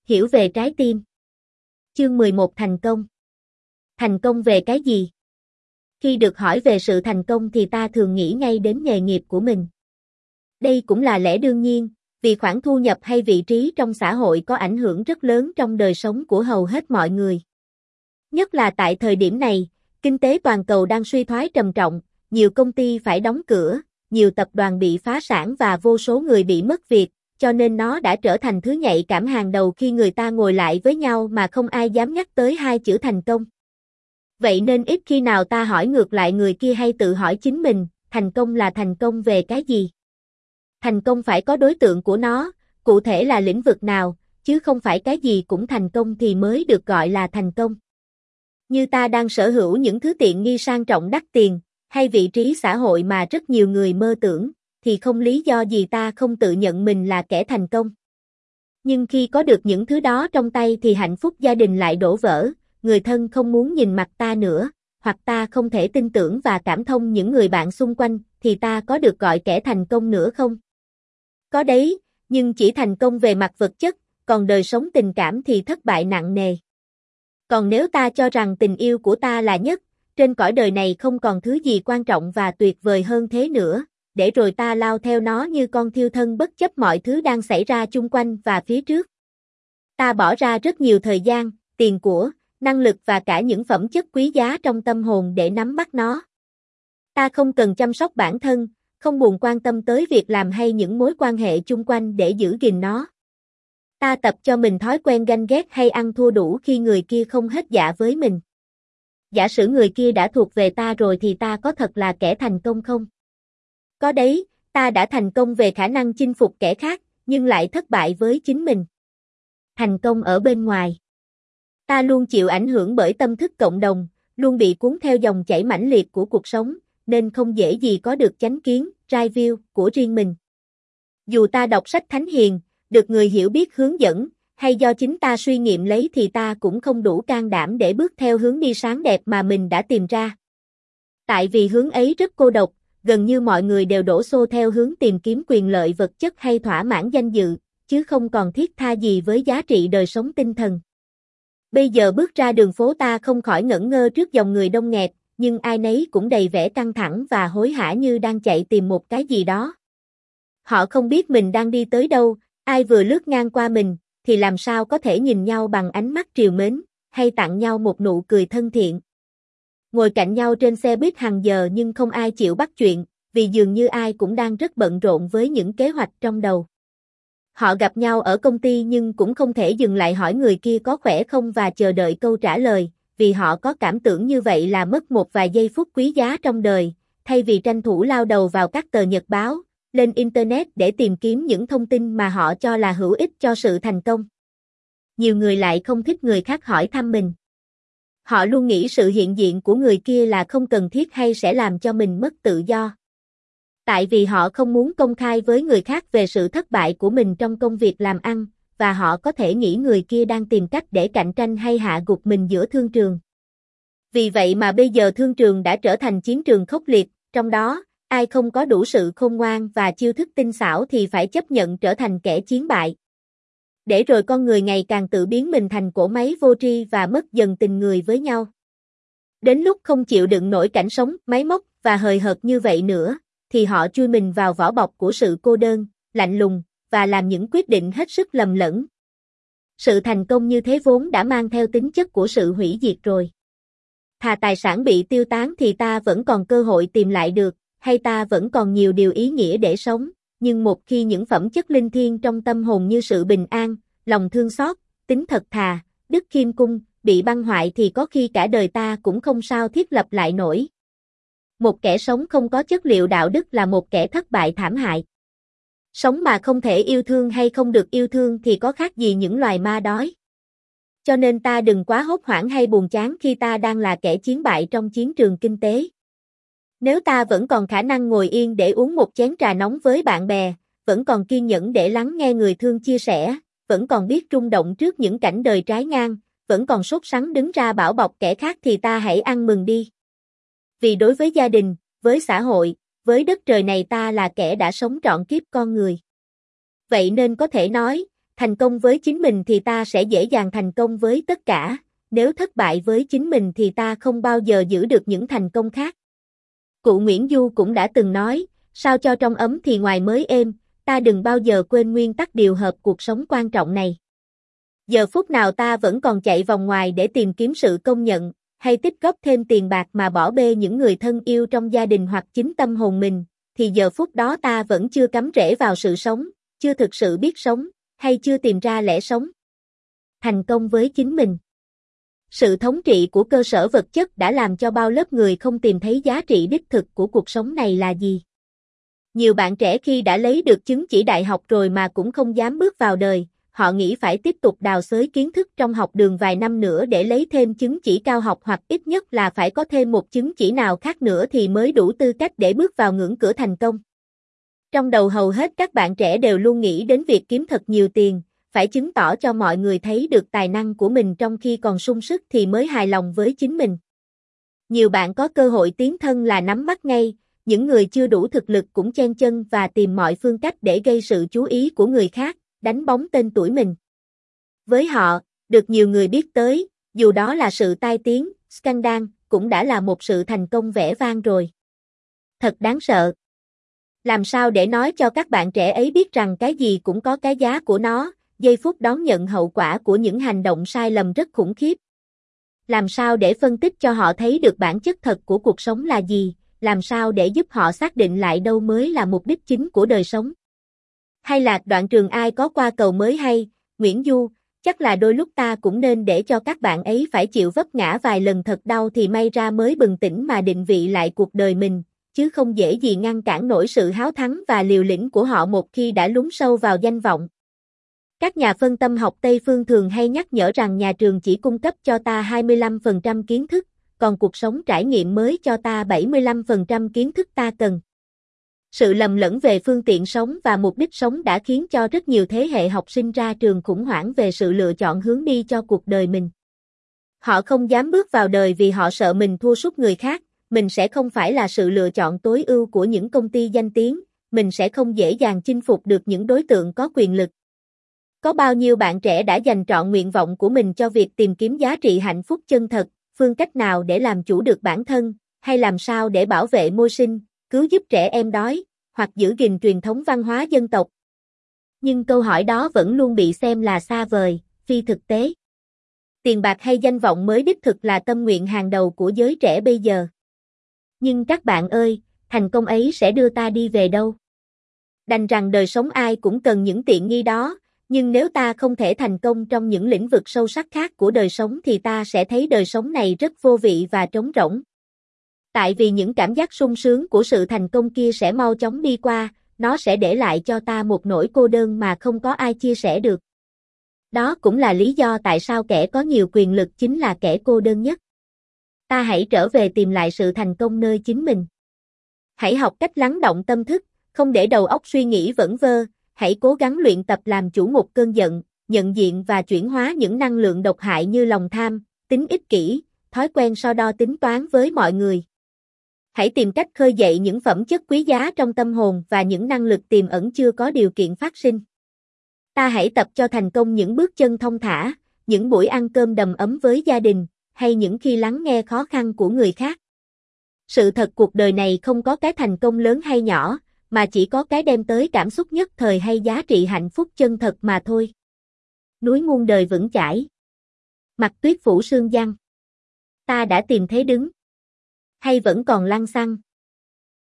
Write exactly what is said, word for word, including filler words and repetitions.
Hiểu về trái tim. Chương mười một Thành công. Thành công về cái gì? Khi được hỏi về sự thành công thì ta thường nghĩ ngay đến nghề nghiệp của mình. Đây cũng là lẽ đương nhiên, vì khoản thu nhập hay vị trí trong xã hội có ảnh hưởng rất lớn trong đời sống của hầu hết mọi người. Nhất là tại thời điểm này, kinh tế toàn cầu đang suy thoái trầm trọng, nhiều công ty phải đóng cửa, nhiều tập đoàn bị phá sản và vô số người bị mất việc, cho nên nó đã trở thành thứ nhạy cảm hàng đầu khi người ta ngồi lại với nhau mà không ai dám nhắc tới hai chữ thành công. Vậy nên ít khi nào ta hỏi ngược lại người kia hay tự hỏi chính mình, thành công là thành công về cái gì? Thành công phải có đối tượng của nó, cụ thể là lĩnh vực nào, chứ không phải cái gì cũng thành công thì mới được gọi là thành công. Như ta đang sở hữu những thứ tiện nghi sang trọng đắt tiền, hay vị trí xã hội mà rất nhiều người mơ tưởng, thì không lý do gì ta không tự nhận mình là kẻ thành công. Nhưng khi có được những thứ đó trong tay thì hạnh phúc gia đình lại đổ vỡ, người thân không muốn nhìn mặt ta nữa, hoặc ta không thể tin tưởng và cảm thông những người bạn xung quanh, thì ta có được gọi kẻ thành công nữa không? Có đấy, nhưng chỉ thành công về mặt vật chất, còn đời sống tình cảm thì thất bại nặng nề. Còn nếu ta cho rằng tình yêu của ta là nhất, trên cõi đời này không còn thứ gì quan trọng và tuyệt vời hơn thế nữa, để rồi ta lao theo nó như con thiêu thân bất chấp mọi thứ đang xảy ra chung quanh và phía trước. Ta bỏ ra rất nhiều thời gian, tiền của, năng lực và cả những phẩm chất quý giá trong tâm hồn để nắm bắt nó. Ta không cần chăm sóc bản thân, không buồn quan tâm tới việc làm hay những mối quan hệ chung quanh để giữ gìn nó. Ta tập cho mình thói quen ganh ghét hay ăn thua đủ khi người kia không hết dạ với mình. Giả sử người kia đã thuộc về ta rồi thì ta có thật là kẻ thành công không? Có đấy, ta đã thành công về khả năng chinh phục kẻ khác, nhưng lại thất bại với chính mình. Thành công ở bên ngoài. Ta luôn chịu ảnh hưởng bởi tâm thức cộng đồng, luôn bị cuốn theo dòng chảy mãnh liệt của cuộc sống, nên không dễ gì có được chánh kiến, right view của riêng mình. Dù ta đọc sách thánh hiền, được người hiểu biết hướng dẫn, hay do chính ta suy nghiệm lấy thì ta cũng không đủ can đảm để bước theo hướng đi sáng đẹp mà mình đã tìm ra. Tại vì hướng ấy rất cô độc, gần như mọi người đều đổ xô theo hướng tìm kiếm quyền lợi vật chất hay thỏa mãn danh dự, chứ không còn thiết tha gì với giá trị đời sống tinh thần. Bây giờ bước ra đường phố ta không khỏi ngẩn ngơ trước dòng người đông nghẹt, nhưng ai nấy cũng đầy vẻ căng thẳng và hối hả như đang chạy tìm một cái gì đó. Họ không biết mình đang đi tới đâu, ai vừa lướt ngang qua mình, thì làm sao có thể nhìn nhau bằng ánh mắt trìu mến, hay tặng nhau một nụ cười thân thiện. Ngồi cạnh nhau trên xe buýt hàng giờ nhưng không ai chịu bắt chuyện, vì dường như ai cũng đang rất bận rộn với những kế hoạch trong đầu. Họ gặp nhau ở công ty nhưng cũng không thể dừng lại hỏi người kia có khỏe không và chờ đợi câu trả lời, vì họ có cảm tưởng như vậy là mất một vài giây phút quý giá trong đời, thay vì tranh thủ lao đầu vào các tờ nhật báo, lên Internet để tìm kiếm những thông tin mà họ cho là hữu ích cho sự thành công. Nhiều người lại không thích người khác hỏi thăm mình. Họ luôn nghĩ sự hiện diện của người kia là không cần thiết hay sẽ làm cho mình mất tự do. Tại vì họ không muốn công khai với người khác về sự thất bại của mình trong công việc làm ăn, và họ có thể nghĩ người kia đang tìm cách để cạnh tranh hay hạ gục mình giữa thương trường. Vì vậy mà bây giờ thương trường đã trở thành chiến trường khốc liệt, trong đó, ai không có đủ sự khôn ngoan và chiêu thức tinh xảo thì phải chấp nhận trở thành kẻ chiến bại. Để rồi con người ngày càng tự biến mình thành cỗ máy vô tri và mất dần tình người với nhau. Đến lúc không chịu đựng nổi cảnh sống, máy móc và hời hợt như vậy nữa, thì họ chui mình vào vỏ bọc của sự cô đơn, lạnh lùng, và làm những quyết định hết sức lầm lẫn. Sự thành công như thế vốn đã mang theo tính chất của sự hủy diệt rồi. Thà tài sản bị tiêu tán thì ta vẫn còn cơ hội tìm lại được, hay ta vẫn còn nhiều điều ý nghĩa để sống, nhưng một khi những phẩm chất linh thiêng trong tâm hồn như sự bình an, lòng thương xót, tính thật thà, đức khiêm cung, bị băng hoại thì có khi cả đời ta cũng không sao thiết lập lại nổi. Một kẻ sống không có chất liệu đạo đức là một kẻ thất bại thảm hại. Sống mà không thể yêu thương hay không được yêu thương thì có khác gì những loài ma đói. Cho nên ta đừng quá hốt hoảng hay buồn chán khi ta đang là kẻ chiến bại trong chiến trường kinh tế. Nếu ta vẫn còn khả năng ngồi yên để uống một chén trà nóng với bạn bè, vẫn còn kiên nhẫn để lắng nghe người thương chia sẻ, vẫn còn biết rung động trước những cảnh đời trái ngang, vẫn còn sốt sắng đứng ra bảo bọc kẻ khác thì ta hãy ăn mừng đi. Vì đối với gia đình, với xã hội, với đất trời này ta là kẻ đã sống trọn kiếp con người. Vậy nên có thể nói, Thành công với chính mình thì ta sẽ dễ dàng thành công với tất cả, nếu thất bại với chính mình thì ta không bao giờ giữ được những thành công khác. Cụ Nguyễn Du cũng đã từng nói, sao cho trong ấm thì ngoài mới êm, ta đừng bao giờ quên nguyên tắc điều hợp cuộc sống quan trọng này. Giờ phút nào ta vẫn còn chạy vòng ngoài để tìm kiếm sự công nhận, hay tích góp thêm tiền bạc mà bỏ bê những người thân yêu trong gia đình hoặc chính tâm hồn mình, thì giờ phút đó ta vẫn chưa cắm rễ vào sự sống, chưa thực sự biết sống, hay chưa tìm ra lẽ sống. Thành công với chính mình. Sự thống trị của cơ sở vật chất đã làm cho bao lớp người không tìm thấy giá trị đích thực của cuộc sống này là gì. Nhiều bạn trẻ khi đã lấy được chứng chỉ đại học rồi mà cũng không dám bước vào đời, họ nghĩ phải tiếp tục đào xới kiến thức trong học đường vài năm nữa để lấy thêm chứng chỉ cao học hoặc ít nhất là phải có thêm một chứng chỉ nào khác nữa thì mới đủ tư cách để bước vào ngưỡng cửa thành công. Trong đầu hầu hết các bạn trẻ đều luôn nghĩ đến việc kiếm thật nhiều tiền, phải chứng tỏ cho mọi người thấy được tài năng của mình trong khi còn sung sức thì mới hài lòng với chính mình. Nhiều bạn có cơ hội tiến thân là nắm bắt ngay, những người chưa đủ thực lực cũng chen chân và tìm mọi phương cách để gây sự chú ý của người khác, đánh bóng tên tuổi mình. Với họ, được nhiều người biết tới, dù đó là sự tai tiếng, scandal, cũng đã là một sự thành công vẻ vang rồi. Thật đáng sợ. Làm sao để nói cho các bạn trẻ ấy biết rằng cái gì cũng có cái giá của nó, giây phút đón nhận hậu quả của những hành động sai lầm rất khủng khiếp. Làm sao để phân tích cho họ thấy được bản chất thật của cuộc sống là gì, làm sao để giúp họ xác định lại đâu mới là mục đích chính của đời sống. Hay là đoạn trường ai có qua cầu mới hay, Nguyễn Du, chắc là đôi lúc ta cũng nên để cho các bạn ấy phải chịu vấp ngã vài lần thật đau thì may ra mới bừng tỉnh mà định vị lại cuộc đời mình, chứ không dễ gì ngăn cản nổi sự háo thắng và liều lĩnh của họ một khi đã lún sâu vào danh vọng. Các nhà phân tâm học Tây phương thường hay nhắc nhở rằng nhà trường chỉ cung cấp cho ta hai mươi lăm phần trăm kiến thức, còn cuộc sống trải nghiệm mới cho ta bảy mươi lăm phần trăm kiến thức ta cần. Sự lầm lẫn về phương tiện sống và mục đích sống đã khiến cho rất nhiều thế hệ học sinh ra trường khủng hoảng về sự lựa chọn hướng đi cho cuộc đời mình. Họ không dám bước vào đời vì họ sợ mình thua sút người khác, mình sẽ không phải là sự lựa chọn tối ưu của những công ty danh tiếng, mình sẽ không dễ dàng chinh phục được những đối tượng có quyền lực. Có bao nhiêu bạn trẻ đã dành trọn nguyện vọng của mình cho việc tìm kiếm giá trị hạnh phúc chân thật, phương cách nào để làm chủ được bản thân, hay làm sao để bảo vệ môi sinh, cứu giúp trẻ em đói, hoặc giữ gìn truyền thống văn hóa dân tộc. Nhưng câu hỏi đó vẫn luôn bị xem là xa vời, phi thực tế. Tiền bạc hay danh vọng mới đích thực là tâm nguyện hàng đầu của giới trẻ bây giờ. Nhưng các bạn ơi, thành công ấy sẽ đưa ta đi về đâu? Đành rằng đời sống ai cũng cần những tiện nghi đó, nhưng nếu ta không thể thành công trong những lĩnh vực sâu sắc khác của đời sống thì ta sẽ thấy đời sống này rất vô vị và trống rỗng. Tại vì những cảm giác sung sướng của sự thành công kia sẽ mau chóng đi qua, nó sẽ để lại cho ta một nỗi cô đơn mà không có ai chia sẻ được. Đó cũng là lý do tại sao kẻ có nhiều quyền lực chính là kẻ cô đơn nhất. Ta hãy trở về tìm lại sự thành công nơi chính mình. Hãy học cách lắng động tâm thức, không để đầu óc suy nghĩ vẩn vơ, hãy cố gắng luyện tập làm chủ một cơn giận, nhận diện và chuyển hóa những năng lượng độc hại như lòng tham, tính ích kỷ, thói quen so đo tính toán với mọi người. Hãy tìm cách khơi dậy những phẩm chất quý giá trong tâm hồn và những năng lực tiềm ẩn chưa có điều kiện phát sinh. Ta hãy tập cho thành công những bước chân thong thả, những buổi ăn cơm đầm ấm với gia đình, hay những khi lắng nghe khó khăn của người khác. Sự thật cuộc đời này không có cái thành công lớn hay nhỏ, mà chỉ có cái đem tới cảm xúc nhất thời hay giá trị hạnh phúc chân thật mà thôi. Núi muôn đời vững chãi. Mặt tuyết phủ sương giăng. Ta đã tìm thấy đứng. Hay vẫn còn lăng xăng.